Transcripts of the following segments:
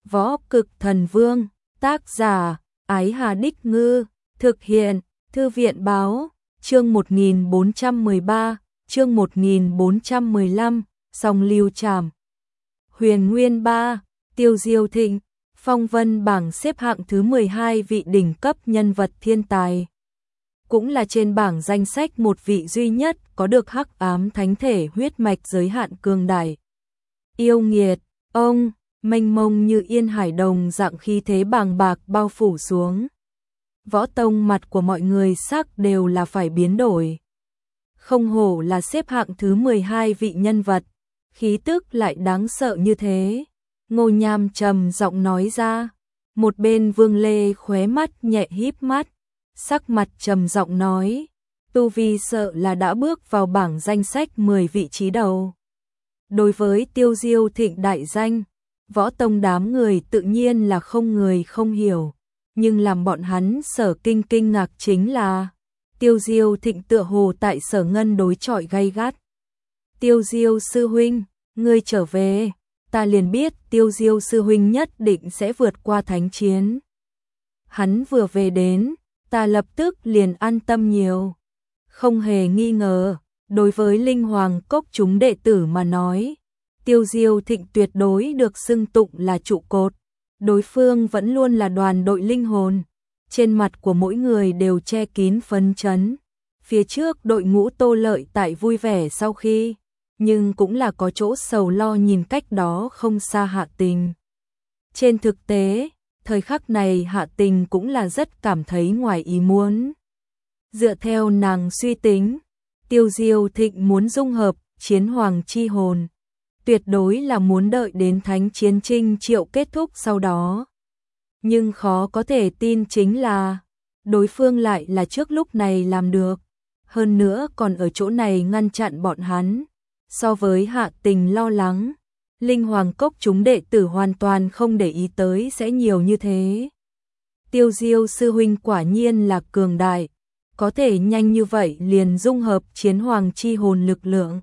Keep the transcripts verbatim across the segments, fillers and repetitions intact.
Võ Cực Thần Vương, tác giả, Ái Hà Đích Ngư, thực hiện, Thư viện Báo, chương một nghìn bốn trăm mười ba, chương một nghìn bốn trăm mười lăm, Song Lưu Trảm. Huyền Nguyên ba, Tiêu Diêu Thịnh, phong vân bảng xếp hạng thứ mười hai vị đỉnh cấp nhân vật thiên tài. Cũng là trên bảng danh sách một vị duy nhất có được hắc ám thánh thể huyết mạch giới hạn cường đại. Yêu nghiệt, ông, mênh mông như yên hải đồng dạng khí thế bàng bạc bao phủ xuống. Võ tông mặt của mọi người sắc đều là phải biến đổi. Không hổ là xếp hạng thứ mười hai vị nhân vật, khí tức lại đáng sợ như thế. Ngô Nham trầm giọng nói ra, một bên Vương Lê khóe mắt nhẹ híp mắt, sắc mặt trầm giọng nói, tu vi sợ là đã bước vào bảng danh sách mười vị trí đầu. Đối với Tiêu Diêu Thịnh đại danh, võ tông đám người tự nhiên là không người không hiểu, nhưng làm bọn hắn sở kinh kinh ngạc chính là Tiêu Diêu Thịnh tựa hồ tại Sở Ngân đối chọi gay gắt. Tiêu Diêu sư huynh, ngươi trở về, ta liền biết Tiêu Diêu sư huynh nhất định sẽ vượt qua thánh chiến. Hắn vừa về đến, ta lập tức liền an tâm nhiều. Không hề nghi ngờ, đối với Linh Hoàng Cốc chúng đệ tử mà nói, Tiêu Diêu Thịnh tuyệt đối được xưng tụng là trụ cột. Đối phương vẫn luôn là đoàn đội linh hồn. Trên mặt của mỗi người đều che kín phấn chấn. Phía trước đội ngũ Tô Lợi tại vui vẻ sau khi, nhưng cũng là có chỗ sầu lo nhìn cách đó không xa Hạ Tình. Trên thực tế, thời khắc này Hạ Tình cũng là rất cảm thấy ngoài ý muốn. Dựa theo nàng suy tính, Tiêu Diêu Thịnh muốn dung hợp chiến hoàng chi hồn, tuyệt đối là muốn đợi đến thánh chiến trinh triệu kết thúc sau đó. Nhưng khó có thể tin chính là, đối phương lại là trước lúc này làm được, hơn nữa còn ở chỗ này ngăn chặn bọn hắn. So với Hạ Tình lo lắng, Linh Hoàng Cốc chúng đệ tử hoàn toàn không để ý tới sẽ nhiều như thế. Tiêu Diêu sư huynh quả nhiên là cường đại, có thể nhanh như vậy liền dung hợp chiến hoàng chi hồn lực lượng.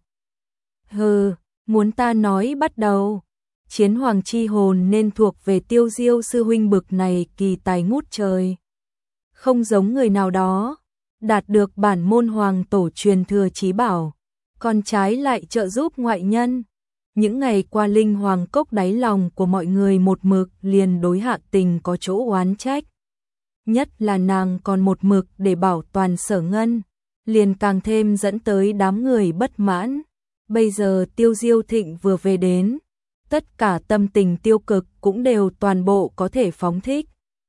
Hừ, muốn ta nói bắt đầu, chiến hoàng chi hồn nên thuộc về Tiêu Diêu sư huynh bực này kỳ tài ngút trời. Không giống người nào đó, đạt được bản môn hoàng tổ truyền thừa chí bảo, còn trái lại trợ giúp ngoại nhân. Những ngày qua Linh Hoàng Cốc đáy lòng của mọi người một mực liền đối Hạ Tình có chỗ oán trách. Nhất là nàng còn một mực để bảo toàn Sở Ngân, liền càng thêm dẫn tới đám người bất mãn. Bây giờ Tiêu Diêu Thịnh vừa về đến, tất cả tâm tình tiêu cực cũng đều toàn bộ có thể phóng thích.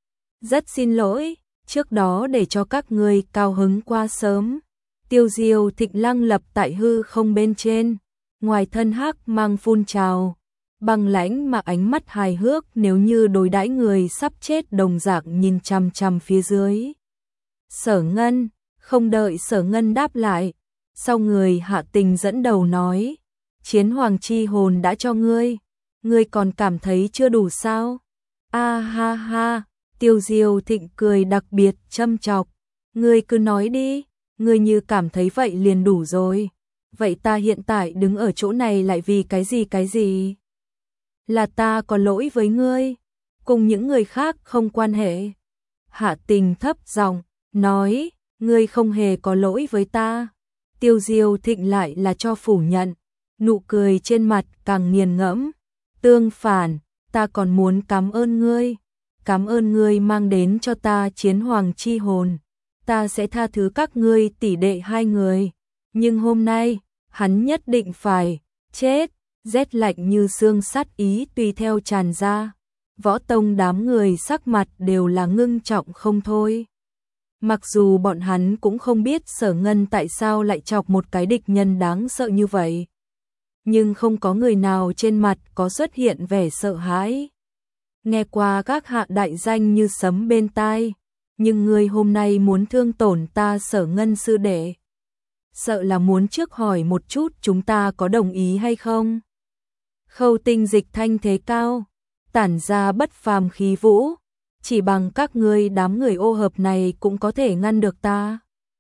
Rất xin lỗi, trước đó để cho các ngươi cao hứng quá sớm. Tiêu Diêu Thịnh lăng lập tại hư không bên trên, ngoài thân hắc mang phun trào, băng lãnh mà ánh mắt hài hước nếu như đối đãi người sắp chết đồng dạng nhìn chằm chằm phía dưới. Sở Ngân, không đợi Sở Ngân đáp lại, sau người Hạ Tình dẫn đầu nói, chiến hoàng chi hồn đã cho ngươi, ngươi còn cảm thấy chưa đủ sao? A ha ha, Tiêu Diêu Thịnh cười đặc biệt châm chọc, ngươi cứ nói đi, ngươi như cảm thấy vậy liền đủ rồi. Vậy ta hiện tại đứng ở chỗ này lại vì cái gì cái gì? Là ta có lỗi với ngươi, cùng những người khác không quan hệ. Hạ Tình thấp giọng nói, ngươi không hề có lỗi với ta. Tiêu Diêu Thịnh lại là cho phủ nhận, nụ cười trên mặt càng nghiền ngẫm. Tương phản, ta còn muốn cảm ơn ngươi, cảm ơn ngươi mang đến cho ta chiến hoàng chi hồn. Ta sẽ tha thứ các ngươi tỷ đệ hai người, nhưng hôm nay, hắn nhất định phải chết. Rét lạnh như xương sát ý tùy theo tràn ra. Võ tông đám người sắc mặt đều là ngưng trọng không thôi. Mặc dù bọn hắn cũng không biết Sở Ngân tại sao lại chọc một cái địch nhân đáng sợ như vậy, nhưng không có người nào trên mặt có xuất hiện vẻ sợ hãi. Nghe qua các hạ đại danh như sấm bên tai, nhưng người hôm nay muốn thương tổn ta Sở Ngân sư đệ, sợ là muốn trước hỏi một chút chúng ta có đồng ý hay không. Khâu Tinh dịch thanh thế cao, tản ra bất phàm khí vũ, chỉ bằng các ngươi đám người ô hợp này cũng có thể ngăn được ta.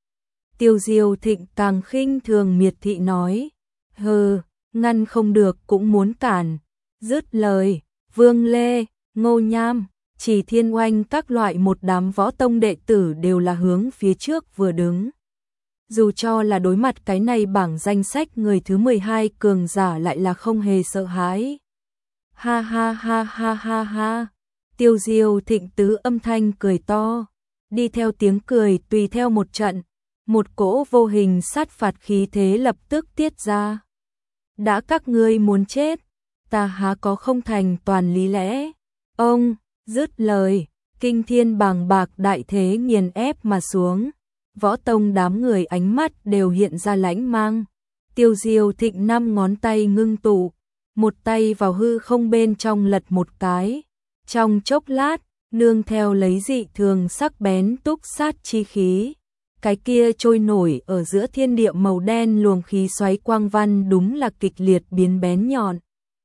Tiêu Diêu Thịnh càng khinh thường miệt thị nói, hừ, ngăn không được cũng muốn cản. Dứt lời, Vương Lê, Ngô Nham, Chỉ Thiên Oanh các loại một đám võ tông đệ tử đều là hướng phía trước vừa đứng. Dù cho là đối mặt cái này bảng danh sách người thứ mười hai cường giả lại là không hề sợ hãi. Ha ha ha ha ha ha. Tiêu Diêu Thịnh tứ âm thanh cười to, đi theo tiếng cười tùy theo một trận, một cỗ vô hình sát phạt khí thế lập tức tiết ra. Đã các ngươi muốn chết, ta há có không thành toàn lý lẽ. Ông, dứt lời, kinh thiên bàng bạc đại thế nghiền ép mà xuống. Võ tông đám người ánh mắt đều hiện ra lãnh mang. Tiêu Diêu Thịnh năm ngón tay ngưng tụ, một tay vào hư không bên trong lật một cái. Trong chốc lát, nương theo lấy dị thường sắc bén túc sát chi khí. Cái kia trôi nổi ở giữa thiên địa màu đen luồng khí xoáy quang văn đúng là kịch liệt biến bén nhọn.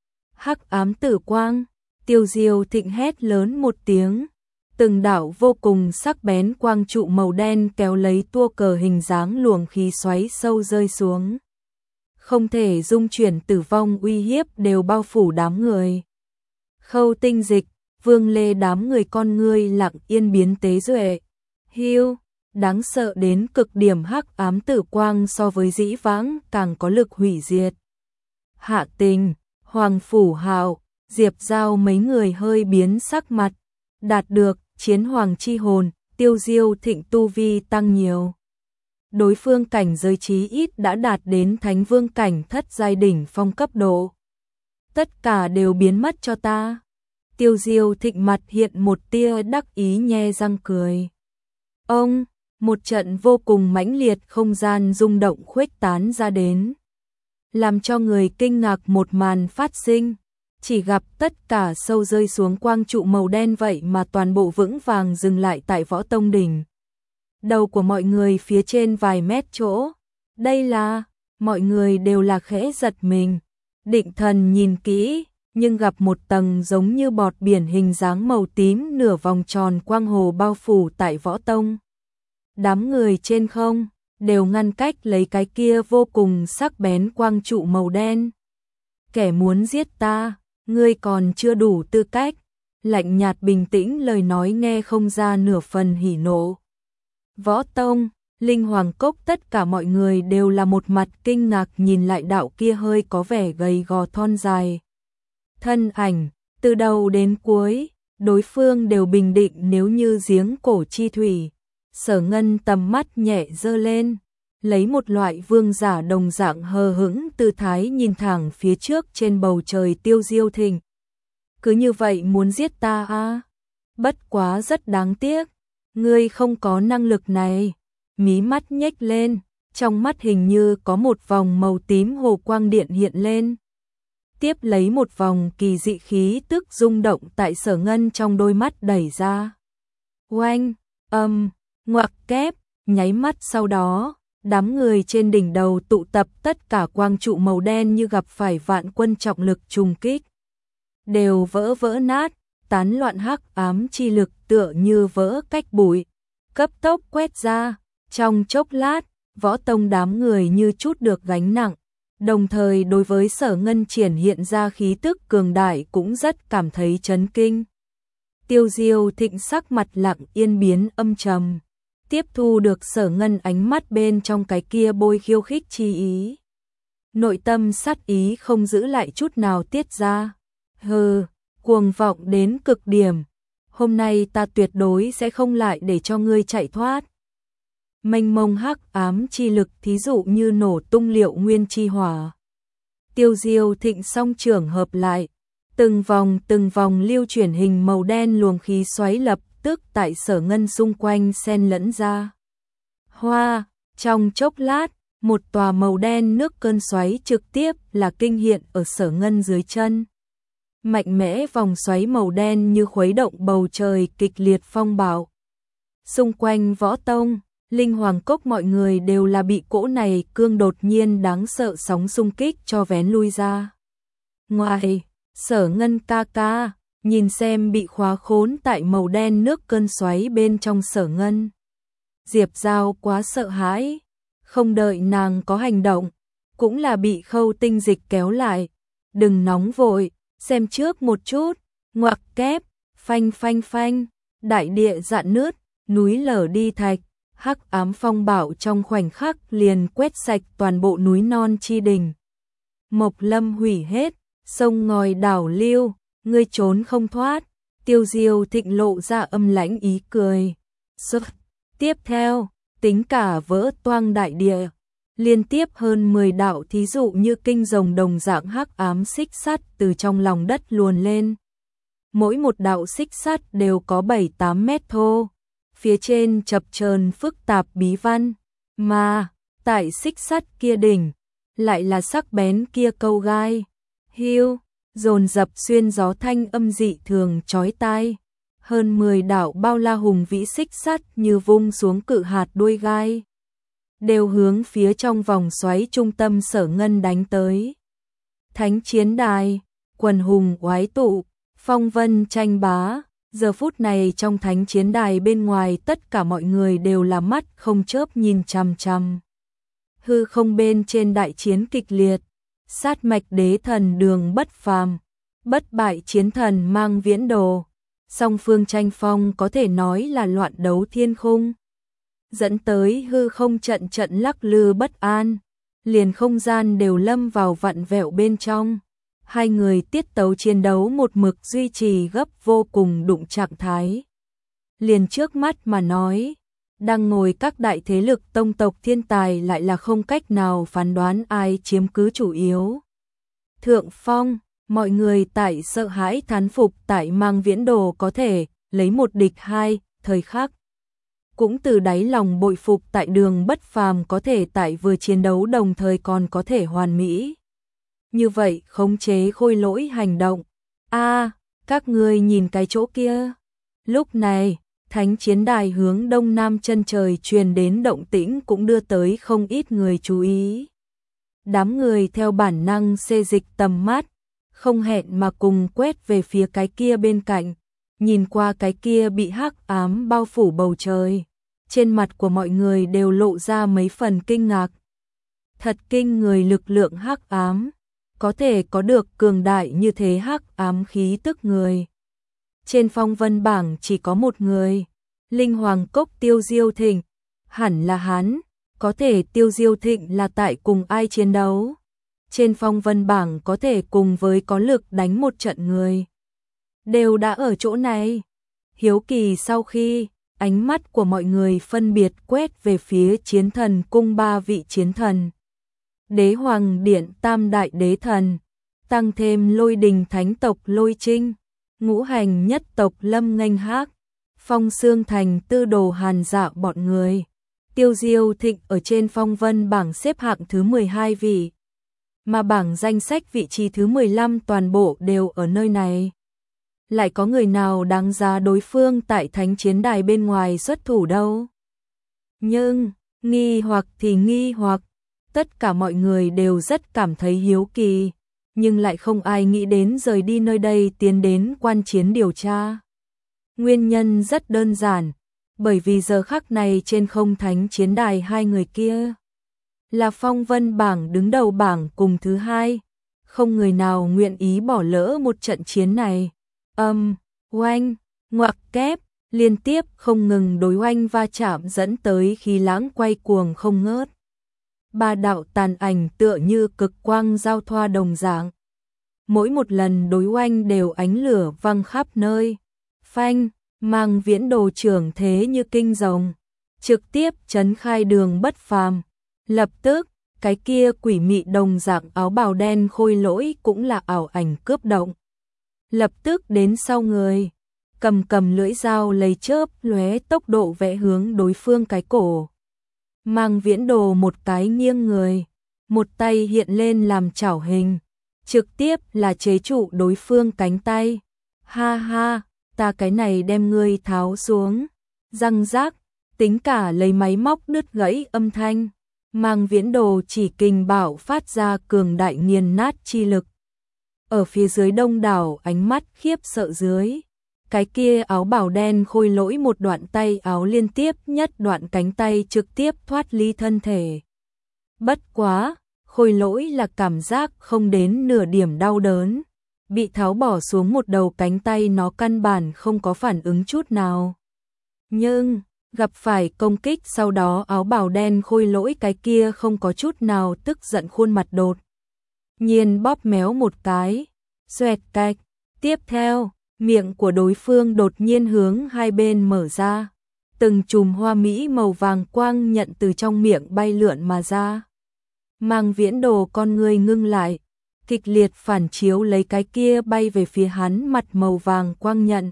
Hắc ám tử quang, Tiêu Diêu Thịnh hét lớn một tiếng. Từng đạo vô cùng sắc bén quang trụ màu đen kéo lấy tua cờ hình dáng luồng khí xoáy sâu rơi xuống. Không thể dung chuyển tử vong uy hiếp đều bao phủ đám người. Khâu Tinh Dịch, Vương Lê đám người con ngươi lặng yên biến tế duệ. Hiu, đáng sợ đến cực điểm hắc ám tử quang so với dĩ vãng càng có lực hủy diệt. Hạ Tình, Hoàng Phủ Hạo, Diệp Giao mấy người hơi biến sắc mặt. Đạt được chiến hoàng chi hồn, Tiêu Diêu Thịnh tu vi tăng nhiều. Đối phương cảnh giới chí ít đã đạt đến thánh vương cảnh thất giai đỉnh phong cấp độ. Tất cả đều biến mất cho ta. Tiêu Diêu Thịnh mặt hiện một tia đắc ý nhe răng cười. Ông, một trận vô cùng mãnh liệt không gian rung động khuếch tán ra đến. Làm cho người kinh ngạc một màn phát sinh. Chỉ gặp tất cả sâu rơi xuống quang trụ màu đen vậy mà toàn bộ vững vàng dừng lại tại Võ Tông đỉnh. Đầu của mọi người phía trên vài mét chỗ. Đây là, mọi người đều là khẽ giật mình. Định thần nhìn kỹ, nhưng gặp một tầng giống như bọt biển hình dáng màu tím nửa vòng tròn quang hồ bao phủ tại Võ Tông. Đám người trên không, đều ngăn cách lấy cái kia vô cùng sắc bén quang trụ màu đen. Kẻ muốn giết ta, ngươi còn chưa đủ tư cách. Lạnh nhạt bình tĩnh lời nói nghe không ra nửa phần hỉ nộ. Võ Tông, Linh Hoàng Cốc tất cả mọi người đều là một mặt kinh ngạc nhìn lại đạo kia hơi có vẻ gầy gò thon dài. Thân ảnh, từ đầu đến cuối, đối phương đều bình định nếu như giếng cổ chi thủy. Sở Ngân tầm mắt nhẹ dơ lên, lấy một loại vương giả đồng dạng hờ hững tư thái nhìn thẳng phía trước trên bầu trời Tiêu Diêu Thịnh. Cứ như vậy muốn giết ta à? Bất quá rất đáng tiếc, ngươi không có năng lực này. Mí mắt nhếch lên, trong mắt hình như có một vòng màu tím hồ quang điện hiện lên. Tiếp lấy một vòng kỳ dị khí tức rung động tại Sở Ngân trong đôi mắt đẩy ra. Oanh, âm, ngoặc kép, nháy mắt sau đó, đám người trên đỉnh đầu tụ tập tất cả quang trụ màu đen như gặp phải vạn quân trọng lực trùng kích. Đều vỡ vỡ nát, tán loạn hắc ám chi lực tựa như vỡ cách bụi. Cấp tốc quét ra, trong chốc lát, Võ Tông đám người như chút được gánh nặng. Đồng thời đối với Sở Ngân triển hiện ra khí tức cường đại cũng rất cảm thấy chấn kinh. Tiêu Diêu Thịnh sắc mặt lặng yên biến âm trầm. Tiếp thu được Sở Ngân ánh mắt bên trong cái kia bôi khiêu khích chi ý. Nội tâm sát ý không giữ lại chút nào tiết ra. Hừ, cuồng vọng đến cực điểm. Hôm nay ta tuyệt đối sẽ không lại để cho ngươi chạy thoát. Mênh mông hắc ám chi lực thí dụ như nổ tung liệu nguyên chi hỏa. Tiêu Diêu Thịnh song trưởng hợp lại. Từng vòng từng vòng lưu chuyển hình màu đen luồng khí xoáy lập tức tại Sở Ngân xung quanh xen lẫn ra. Hoa, trong chốc lát, một tòa màu đen nước cơn xoáy trực tiếp là kinh hiện ở Sở Ngân dưới chân. Mạnh mẽ vòng xoáy màu đen như khuấy động bầu trời kịch liệt phong bạo. Xung quanh Võ Tông, Linh Hoàng Cốc mọi người đều là bị cỗ này cương đột nhiên đáng sợ sóng xung kích cho vén lui ra. Ngoài, Sở Ngân ca ca, nhìn xem bị khóa khốn tại màu đen nước cơn xoáy bên trong Sở Ngân. Diệp Giao quá sợ hãi, không đợi nàng có hành động, cũng là bị Khâu Tinh Dịch kéo lại. Đừng nóng vội, xem trước một chút, ngoặc kép, Phanh phanh phanh, đại địa rạn nứt, núi lở đi thạch, hắc ám phong bạo trong khoảnh khắc liền quét sạch toàn bộ núi non chi đỉnh. Mộc Lâm hủy hết, sông ngòi đảo lưu, ngươi trốn không thoát. Tiêu Diêu Thịnh lộ ra âm lãnh ý cười. Sức. Tiếp theo, tính cả vỡ toang đại địa, liên tiếp hơn mười đạo thí dụ như kinh rồng đồng dạng hắc ám xích sắt từ trong lòng đất luồn lên. Mỗi một đạo xích sắt đều có bảy tám mét thô, phía trên chập chờn phức tạp bí văn, mà tại xích sắt kia đỉnh lại là sắc bén kia câu gai. Hiu, dồn dập xuyên gió thanh âm dị thường chói tai. Hơn mười đạo bao la hùng vĩ xích sắt như vung xuống cự hạt đuôi gai, đều hướng phía trong vòng xoáy trung tâm Sở Ngân đánh tới. Thánh chiến đài, quần hùng oái tụ, phong vân tranh bá. Giờ phút này trong thánh chiến đài bên ngoài tất cả mọi người đều là mắt không chớp nhìn chằm chằm. Hư không bên trên đại chiến kịch liệt, sát mạch đế thần Đường Bất Phàm, bất bại chiến thần Mang Viễn Đồ. Song phương tranh phong có thể nói là loạn đấu thiên khung, dẫn tới hư không trận trận lắc lư bất an, liền không gian đều lâm vào vặn vẹo bên trong. Hai người tiết tấu chiến đấu một mực duy trì gấp vô cùng đụng trạng thái. Liền trước mắt mà nói, đang ngồi các đại thế lực tông tộc thiên tài lại là không cách nào phán đoán ai chiếm cứ chủ yếu. Thượng phong, mọi người tại sợ hãi thán phục tại Mang Viễn Đồ có thể lấy một địch hai, thời khắc. Cũng từ đáy lòng bội phục tại Đường Bất Phàm có thể tại vừa chiến đấu đồng thời còn có thể hoàn mỹ. Như vậy khống chế khôi lỗi hành động. A, các ngươi nhìn cái chỗ kia. Lúc này, thánh chiến đài hướng đông nam chân trời truyền đến động tĩnh cũng đưa tới không ít người chú ý. Đám người theo bản năng xê dịch tầm mắt, không hẹn mà cùng quét về phía cái kia bên cạnh, nhìn qua cái kia bị hắc ám bao phủ bầu trời. Trên mặt của mọi người đều lộ ra mấy phần kinh ngạc. Thật kinh người lực lượng hắc ám, có thể có được cường đại như thế hắc ám khí tức người. Trên phong vân bảng chỉ có một người, Linh Hoàng Cốc Tiêu Diêu Thịnh, hẳn là hắn, có thể Tiêu Diêu Thịnh là tại cùng ai chiến đấu. Trên phong vân bảng có thể cùng với có lực đánh một trận người, đều đã ở chỗ này. Hiếu kỳ sau khi ánh mắt của mọi người phân biệt quét về phía chiến thần cung ba vị chiến thần. Đế Hoàng Điện Tam Đại Đế Thần, tăng thêm Lôi Đình Thánh tộc Lôi Trinh, Ngũ Hành Nhất tộc Lâm Nghênh Hác, Phong Xương Thành Tư Đồ Hàn Dạ bọn người. Tiêu Diêu Thịnh ở trên phong vân bảng xếp hạng thứ mười hai vị, mà bảng danh sách vị trí thứ mười lăm toàn bộ đều ở nơi này. Lại có người nào đáng giá đối phương tại thánh chiến đài bên ngoài xuất thủ đâu? Nhưng, nghi hoặc thì nghi hoặc, tất cả mọi người đều rất cảm thấy hiếu kỳ, nhưng lại không ai nghĩ đến rời đi nơi đây tiến đến quan chiến điều tra. Nguyên nhân rất đơn giản, bởi vì giờ khắc này trên không thánh chiến đài hai người kia là phong vân bảng đứng đầu bảng cùng thứ hai, không người nào nguyện ý bỏ lỡ một trận chiến này. Âm, um, oanh, ngoặc kép, liên tiếp không ngừng đối oanh va chạm dẫn tới khí lãng quay cuồng không ngớt. Ba đạo tàn ảnh tựa như cực quang giao thoa đồng dạng. Mỗi một lần đối oanh đều ánh lửa văng khắp nơi. Phanh, Mang Viễn Đồ trưởng thế như kinh rồng, trực tiếp chấn khai Đường Bất Phàm. Lập tức, cái kia quỷ mị đồng dạng áo bào đen khôi lỗi cũng là ảo ảnh cướp động. Lập tức đến sau người, cầm cầm lưỡi dao lấy chớp lóe tốc độ vẽ hướng đối phương cái cổ. Mang Viễn Đồ một cái nghiêng người, một tay hiện lên làm chảo hình, trực tiếp là chế trụ đối phương cánh tay. Ha ha, ta cái này đem ngươi tháo xuống. Răng rác, tính cả lấy máy móc đứt gãy âm thanh. Mang Viễn Đồ chỉ kình bảo phát ra cường đại nghiền nát chi lực. Ở phía dưới đông đảo ánh mắt khiếp sợ dưới, cái kia áo bào đen khôi lỗi một đoạn tay áo liên tiếp nhất đoạn cánh tay trực tiếp thoát ly thân thể. Bất quá, khôi lỗi là cảm giác không đến nửa điểm đau đớn, bị tháo bỏ xuống một đầu cánh tay, nó căn bản không có phản ứng chút nào. Nhưng, gặp phải công kích sau đó áo bào đen khôi lỗi cái kia không có chút nào tức giận, khuôn mặt đột nhiên bóp méo một cái, xoẹt cạch. Tiếp theo, miệng của đối phương đột nhiên hướng hai bên mở ra. Từng chùm hoa mỹ màu vàng quang nhận từ trong miệng bay lượn mà ra. Mang Viễn Đồ con người ngưng lại, kịch liệt phản chiếu lấy cái kia bay về phía hắn mặt màu vàng quang nhận.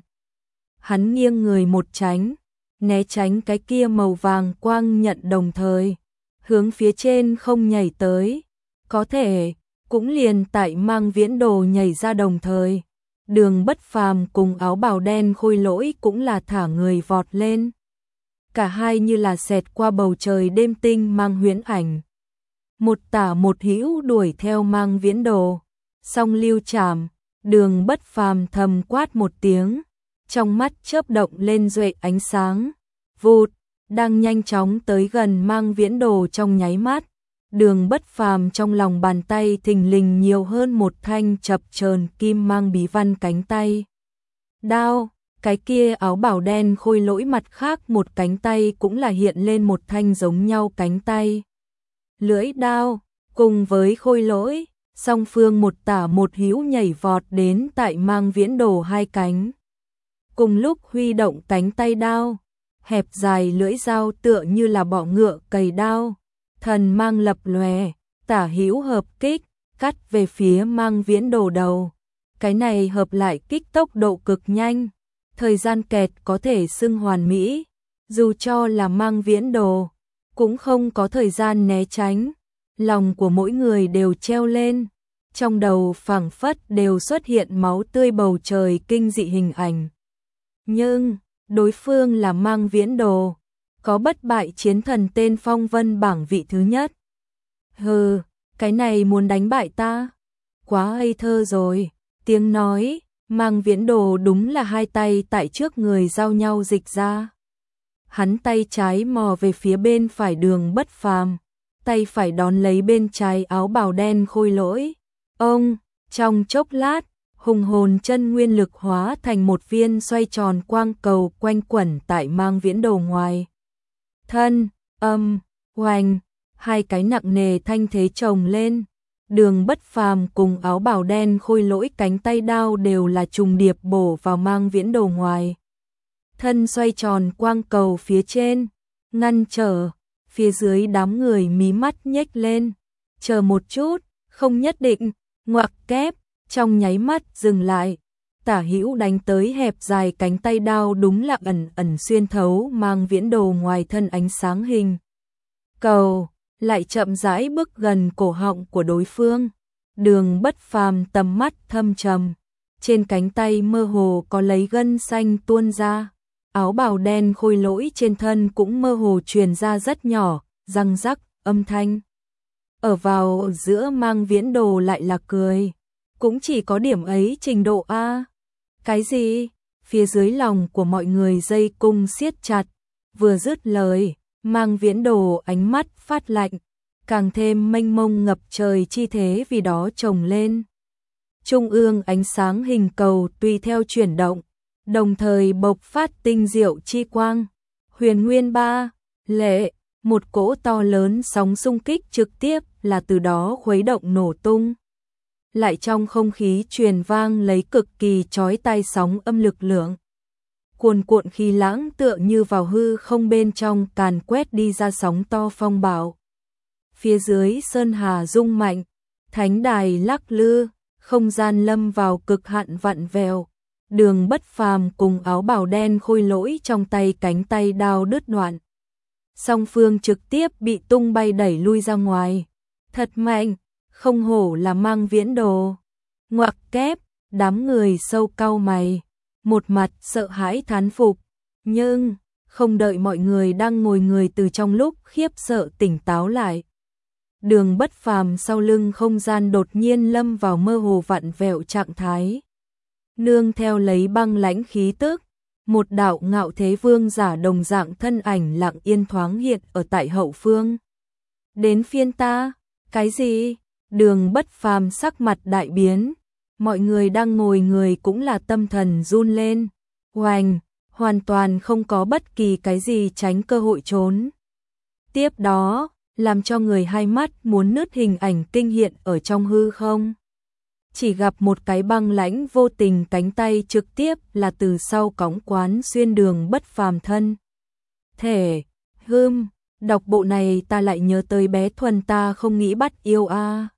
Hắn nghiêng người một tránh, né tránh cái kia màu vàng quang nhận, đồng thời hướng phía trên không nhảy tới. Có thể, cũng liền tại Mang Viễn Đồ nhảy ra đồng thời, Đường Bất Phàm cùng áo bào đen khôi lỗi cũng là thả người vọt lên. Cả hai như là xẹt qua bầu trời đêm tinh mang huyễn ảnh. Một tả một hữu đuổi theo Mang Viễn Đồ. Song lưu chạm, Đường Bất Phàm thầm quát một tiếng, trong mắt chớp động lên duệ ánh sáng. Vụt, đang nhanh chóng tới gần Mang Viễn Đồ trong nháy mắt. Đường Bất Phàm trong lòng bàn tay thình lình nhiều hơn một thanh chập chờn kim mang bí văn cánh tay đao. Cái kia áo bảo đen khôi lỗi mặt khác một cánh tay cũng là hiện lên một thanh giống nhau cánh tay lưỡi đao. Cùng với khôi lỗi, song phương một tả một hữu nhảy vọt đến tại Mang Viễn Đồ hai cánh. Cùng lúc huy động cánh tay đao, hẹp dài lưỡi dao tựa như là bọ ngựa cày đao. Thần mang lập lòe, tả hữu hợp kích, cắt về phía Mang Viễn Đồ đầu. Cái này hợp lại kích tốc độ cực nhanh, thời gian kẹt có thể xưng hoàn mỹ. Dù cho là Mang Viễn Đồ, cũng không có thời gian né tránh. Lòng của mỗi người đều treo lên, trong đầu phảng phất đều xuất hiện máu tươi, bầu trời kinh dị hình ảnh. Nhưng, đối phương là Mang Viễn Đồ, có bất bại chiến thần tên phong vân bảng vị thứ nhất. Hừ, cái này muốn đánh bại ta? Quá ngây thơ rồi. Tiếng nói, Mang Viễn Đồ đúng là hai tay tại trước người giao nhau dịch ra. Hắn tay trái mò về phía bên phải Đường Bất Phàm, tay phải đón lấy bên trái áo bào đen khôi lỗi. Ông, trong chốc lát, hùng hồn chân nguyên lực hóa thành một viên xoay tròn quang cầu quanh quẩn tại Mang Viễn Đồ ngoài thân. Âm, oanh, hai cái nặng nề thanh thế chồng lên. Đường Bất Phàm cùng áo bào đen khôi lỗi cánh tay đao đều là trùng điệp bổ vào Mang Viễn Đồ ngoài thân xoay tròn quang cầu phía trên, ngăn trở. Phía dưới đám người mí mắt nhếch lên. Chờ một chút, không nhất định. Ngoặc kép, trong nháy mắt dừng lại. Tả hữu đánh tới hẹp dài cánh tay đao đúng là ẩn ẩn xuyên thấu Mang Viễn Đồ ngoài thân ánh sáng hình cầu, lại chậm rãi bước gần cổ họng của đối phương. Đường Bất Phàm tầm mắt thâm trầm, trên cánh tay mơ hồ có lấy gân xanh tuôn ra. Áo bào đen khôi lỗi trên thân cũng mơ hồ truyền ra rất nhỏ, răng rắc, âm thanh. Ở vào giữa Mang Viễn Đồ lại là cười. Cũng chỉ có điểm ấy trình độ A. Cái gì? Phía dưới lòng của mọi người dây cung siết chặt. Vừa dứt lời, Mang Viễn Đồ ánh mắt phát lạnh, càng thêm mênh mông ngập trời chi thế vì đó trồng lên. Trung ương ánh sáng hình cầu tùy theo chuyển động, đồng thời bộc phát tinh diệu chi quang. Huyền Nguyên ba, lệ, một cỗ to lớn sóng xung kích trực tiếp là từ đó khuấy động nổ tung. Lại trong không khí truyền vang lấy cực kỳ chói tai sóng âm lực lượng. Cuồn cuộn khí lãng tựa như vào hư không bên trong càn quét đi ra sóng to phong bạo. Phía dưới sơn hà rung mạnh, thánh đài lắc lư, không gian lâm vào cực hạn vặn vẹo. Đường Bất Phàm cùng áo bào đen khôi lỗi trong tay cánh tay đao đứt đoạn. Song phương trực tiếp bị tung bay đẩy lui ra ngoài. Thật mạnh, không hổ là Mang Viễn Đồ. Ngoặc kép, đám người sâu cau mày, một mặt sợ hãi thán phục. Nhưng, không đợi mọi người đang ngồi người từ trong lúc khiếp sợ tỉnh táo lại. Đường Bất Phàm sau lưng không gian đột nhiên lâm vào mơ hồ vặn vẹo trạng thái. Nương theo lấy băng lãnh khí tức, một đạo ngạo thế vương giả đồng dạng thân ảnh lặng yên thoáng hiện ở tại hậu phương. Đến phiên ta, cái gì? Đường Bất Phàm sắc mặt đại biến, Mọi người đang ngồi người cũng là tâm thần run lên. Oành, hoàn toàn không có bất kỳ cái gì tránh cơ hội trốn. Tiếp đó, làm cho người hai mắt muốn nứt hình ảnh kinh hiện ở trong hư không. Chỉ gặp một cái băng lãnh vô tình cánh tay trực tiếp là từ sau cõng quán xuyên đường bất phàm thân. Thể, hưm, đọc bộ này ta lại nhớ tới bé Thuần ta không nghĩ bắt yêu a.